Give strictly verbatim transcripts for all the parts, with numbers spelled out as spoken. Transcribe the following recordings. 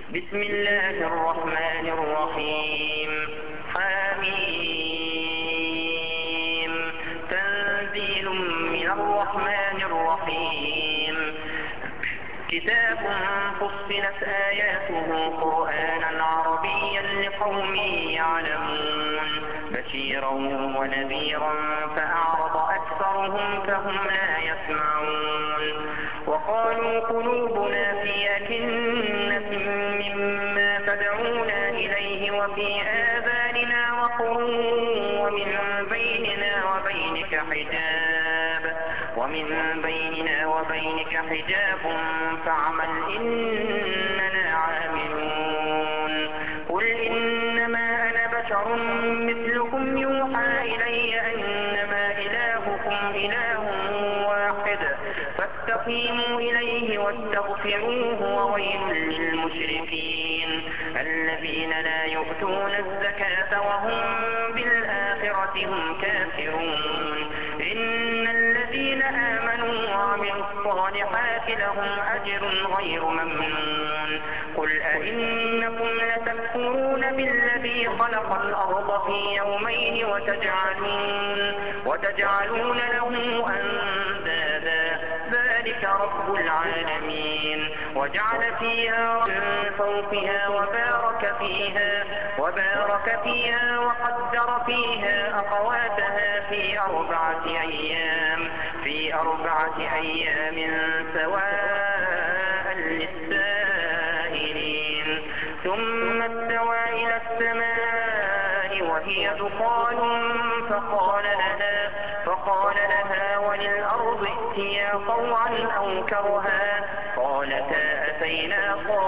بسم الله الرحمن الرحيم. حميم. تنزيل من الرحمن الرحيم. كتاب فصلت آياته قرآنا عربيا لقوم يعلمون بشيرا ونذيرا فأعرض أكثرهم فهم لا يسمعون. وقالوا قلوبنا في أكنة مما تدعونا إليه وفي آذاننا وقر ومن بيننا وبينك حجاب ومن بيننا وبينك حجاب فاعمل إننا عاملون. قل إنما أنا بشر مثلكم يوحى إلي أنما إلهكم إله واحد فاستقيموا إليه واستغفروه وويل للمشركين الذين لا يؤتون الزكاة وهم بالآخرة هم كافرون. إن الذين آمنوا وعملوا الصالحات لهم أجر غير ممنون. قل أئنكم لتكفرون بالذي خلق الأرض في يومين وتجعلون, وتجعلون له أندادا ذلك رب العالمين. وجعل فيها من فوقها وبارك فيها, وبارك فيها وقدر فيها أقواتها في أربعة أيام في أربعة أيام سواء للسائلين. ثم استوى إلى السماء وهي دخان فقال لها, فقال لها وللأرض ائتيا طوعا أو كرها قالتا أتينا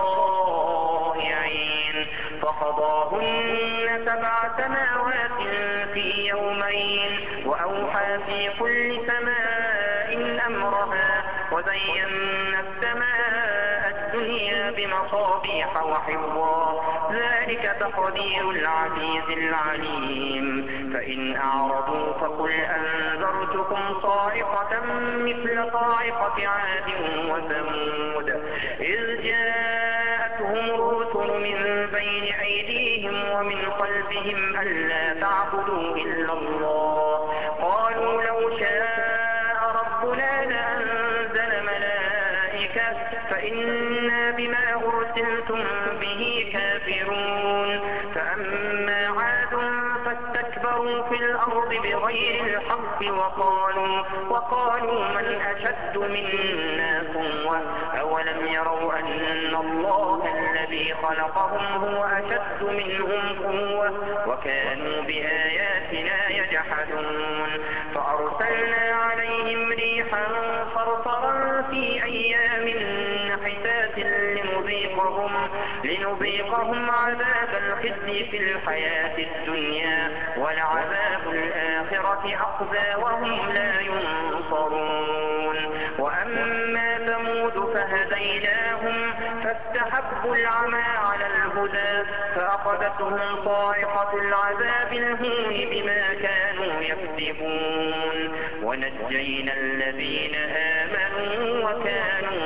طائعين. فقضاهن سبع سماوات في يومين وأوحى في كل سماء أمرها وزينا السماء الدنيا بمصابيح وحفظا ذلك تقدير العزيز العليم. فإن أعرضوا فقل أنذرتكم صاعقة مثل صاعقة عاد وثمود إذ جاءتهم الرسل من بين أيديهم ومن خلفهم ألا تعبدوا إلا الله قالوا لو شاء ربنا لأنزل ملائكة فإنا بما أرسلتم به كافرون. فأما عاد فاستكبروا في الأرض بغير الحق وقالوا, وقالوا من أشد منا قوة أولم يروا أن الله الذي خلقهم هو أشد منهم قوة وكانوا بآياتنا يجحدون. فأرسلنا عليهم ريحا صرصرا في أيام نحسات لنذيقهم, لنذيقهم عذاب الخزي في الحياة الدنيا ولعذاب الآخرة أخزى وهم لا ينصرون. وأما ثمود فهديناهم فاستحبوا العمى على الهدى فأخذتهم صاعقة العذاب الهون بما كانوا يكسبون. ونجينا الذين آمنوا وكانوا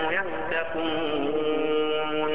يتقون.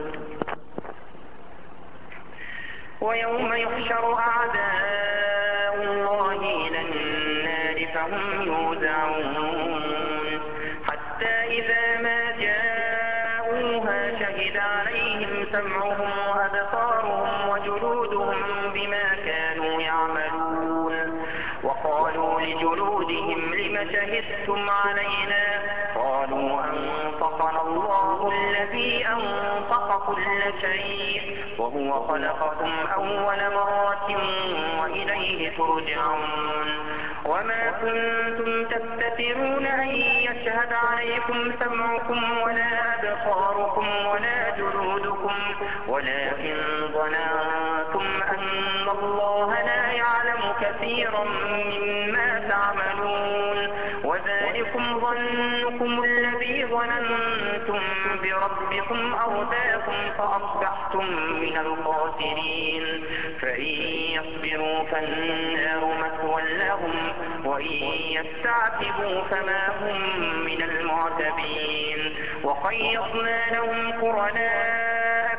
ويوم يحشر أعداء الله إلى النار فهم يوزعون حتى إذا ما جاءوها شهد عليهم سمعهم وأبصارهم وجلودهم بما كانوا يعملون. وقالوا لجلودهم لم شهدتم علينا قالوا أنطقنا الله الذي أنطق كل شيء وهو خلقكم أول مرة وإليه ترجعون. وما كنتم تستترون أن يشهد عليكم سمعكم ولا أبصاركم ولا جلودكم ولكن ظننتم أن الله لا يعلم كثيرا مما تعملون. وذلكم ظنكم الذي ظننتم بربكم أرداكم فأصبحتم من الخاسرين. فإن يصبروا فالنار مثوى لهم وإن يستعتبوا فما هم من المعتبين. وقيضنا لهم قرناء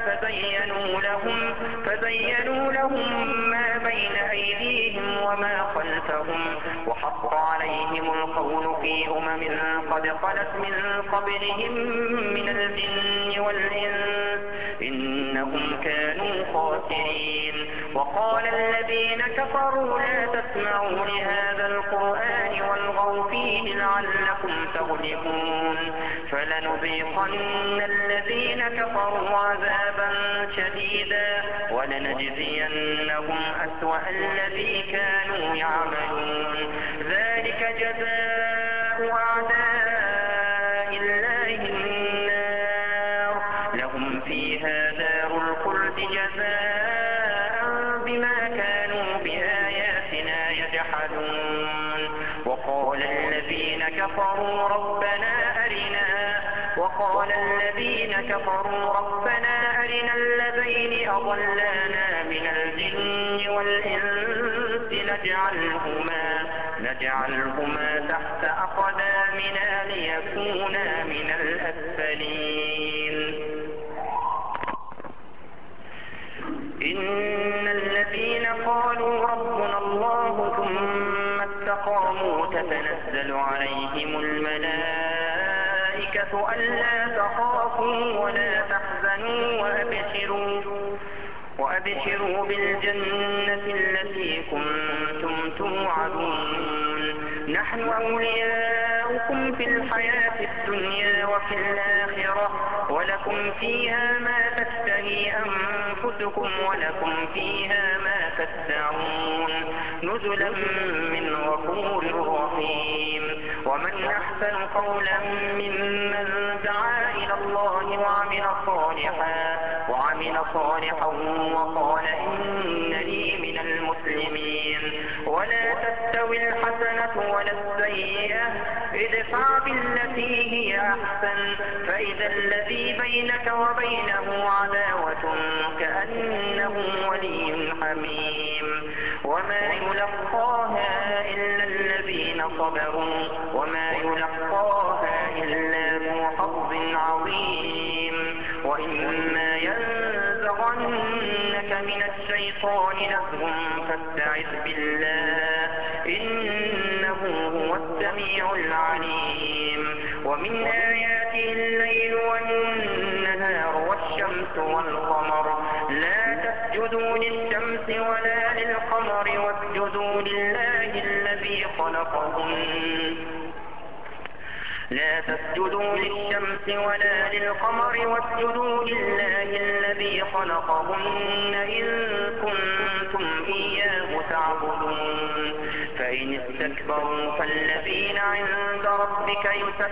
فزينوا لهم, فزينوا لهم ما بين أيديهم وما خلفهم وحق عليهم القول في أمم قد خلت من قبلهم من الجن والإنس إنهم كانوا خاسرين. وقال الذين كفروا لا تسمعوا لهذا القرآن والغوا فيه لعلكم تغلبون فلنذيقن الذين كفروا عذابا شديدا ولنجزينهم أسوأ الذي كانوا يعملون ذلك جزاء أعداء الله النار لهم فيها دار الخلد جزاء بما كانوا بآياتنا يجحدون. وقال الذين كفروا ربنا أرنا وقال الذين كفروا ربنا أرنا الذين أضلانا من الجن والإنس نجعلهما, نجعلهما تحت أقدامنا ليكونا من الأسفلين. إن الذين قالوا ربنا الله ثم استقاموا تتنزل عليهم الملائكة ألا تخافوا ولا تحزنوا وأبشروا, وأبشروا بالجنة التي كنتم توعدون نحن أولياؤكم في الحياة الدنيا وفي الآخرة ولكم فيها ما تشتهي أنفسكم ولكم فيها ما تدعون نزلا من غفور رحيم. ومن أحسن قولا ممن دعا إلى الله وعمل صالحا وعمل صالحا وقال إنني من المسلمين. ولا تستوي الحسنة ولا السيئة ادفع بالتي هي أحسن فإذا الذي بينك وبينه عداوة كأنه ولي حميم. وما يلقاها إلا الذين صبروا وما يلقاها إلا ذو حظ عظيم. وإما ينزغنك من الشيطان نزغ فاستعذ بالله إنه هو السميع العليم. ومن آياته الليل والنهار والشمس والقمر لا تسجدوا للشمس ولا للقمر واسجدوا لله الذي خلقهن لا تسجدوا للشمس ولا للقمر واسجدوا لله الذي خلقهن إن كنتم إياه تعبدون. فإن استكبروا فالذين عند ربك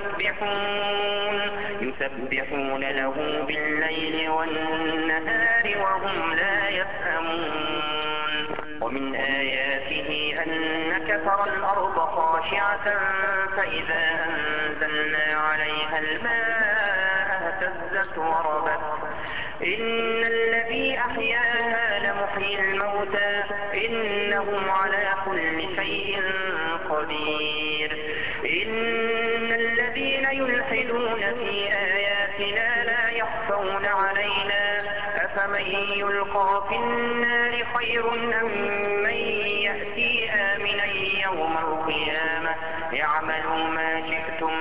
يسبحون يسبحون له بالليل والنهار وهم لا يسأمون. ومن آياته أنك ترى الأرض خاشعة فإذا أنزلنا عليها الماء اهتزت وربت إن الذي أحياها لمحيي الموتى إنه على كل شيء قدير. إن الذين يلحدون في آياتنا لا يخفون علينا أفمن يلقى في النار خير أم من يأتي آمنا يوم القيامة يعمل ما شئتم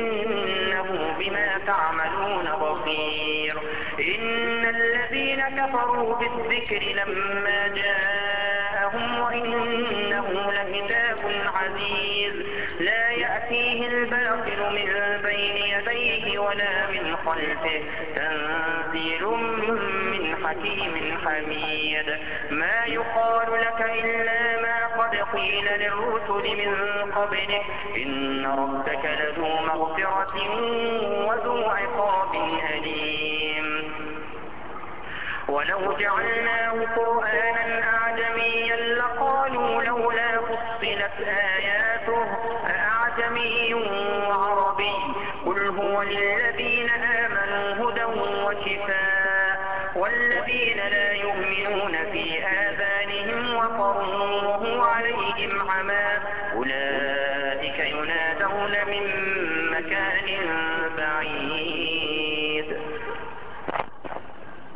إنه بما تعملون بصير. إن الذين كفروا بالذكر لما جاءهم وإنه لكتاب عزيز لا يأتيه الباطل من بين يديه ولا من خلفه تنزيل من حكيم حميد. ما يقال لك إلا ما قد قيل للرسل من قبلك إن ربك لذو مغفرة وذو عقاب أليم. ولو جعلناه قرآنا أعجميا لقالوا لولا فصلت آياته أأعجمي وعربي قل هو للذين آمنوا هدى وشفاء والذين لا يؤمنون في آذانهم وقر وهو عليهم عمى أولئك ينادون من مكان بعيد. ولقد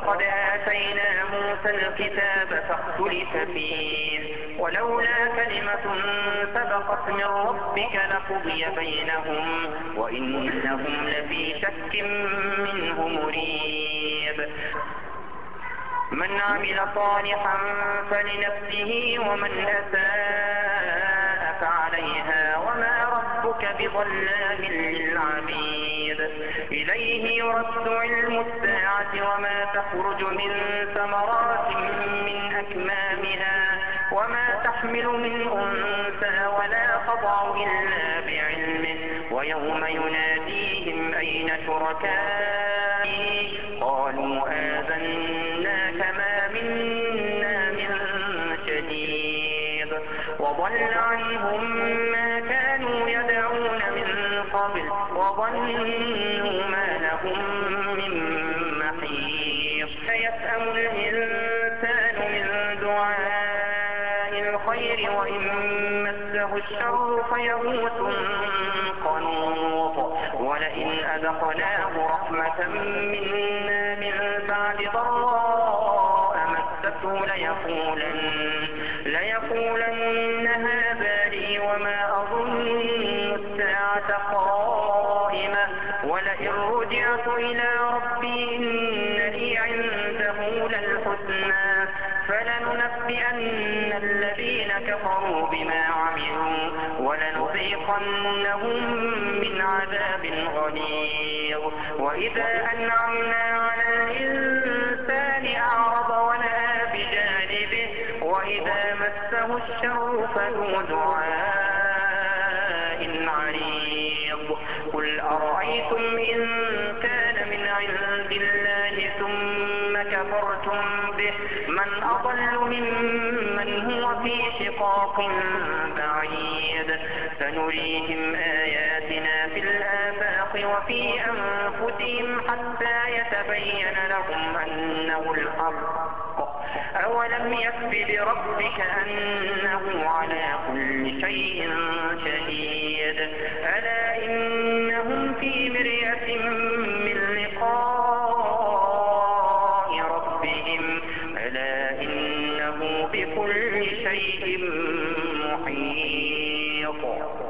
ولقد آتينا موسى الكتاب فاختلف فيه ولولا كلمة سبقت من ربك لقضي بينهم وإنهم لفي شك منه مريب. من عمل صالحا فلنفسه ومن أساء فعليها وما ربك بظلام للعبيد. إليه يرد علم الساعة وما تخرج من ثمرات من أكمامها وما تحمل من أنثى ولا تضع إلا بعلمه ويوم يناديهم أين شركائي قالوا آذناك ما منا من شهيد وضل عنهم ما كانوا يدعون من قبل وظنوا ما لهم من محيص. فيسأم الإنسان من دعاء الخير وإن مسه الشر فيئوس قنوط ولئن أذقناه رحمة منا من بعد ضراء مسته ليقولن, ليقولن هذا لي وما أظن الساعة قائمة ولئن رجعت إلى ربي إن لي عنده للحسنى فلننبئن الذين كفروا بما عملوا ولنذيقنهم من عذاب غليظ. وإذا أنعمنا على الإنسان أعرض ونأى بجانبه وإذا مسه الشر فذو دعاء عريض. قل أرأيتم إن كان من عند الله ثم كفرتم به من أضل ممن هو في شقاق بعيد. سنريهم آياتنا في الآفاق وفي أنفسهم حتى يتبين لهم أنه الحق. أولم يكف بربك أنه على كل شيء شهيد. ألا إنهم في مرية من لقاء ربهم ألا إنه بكل شيء محيط.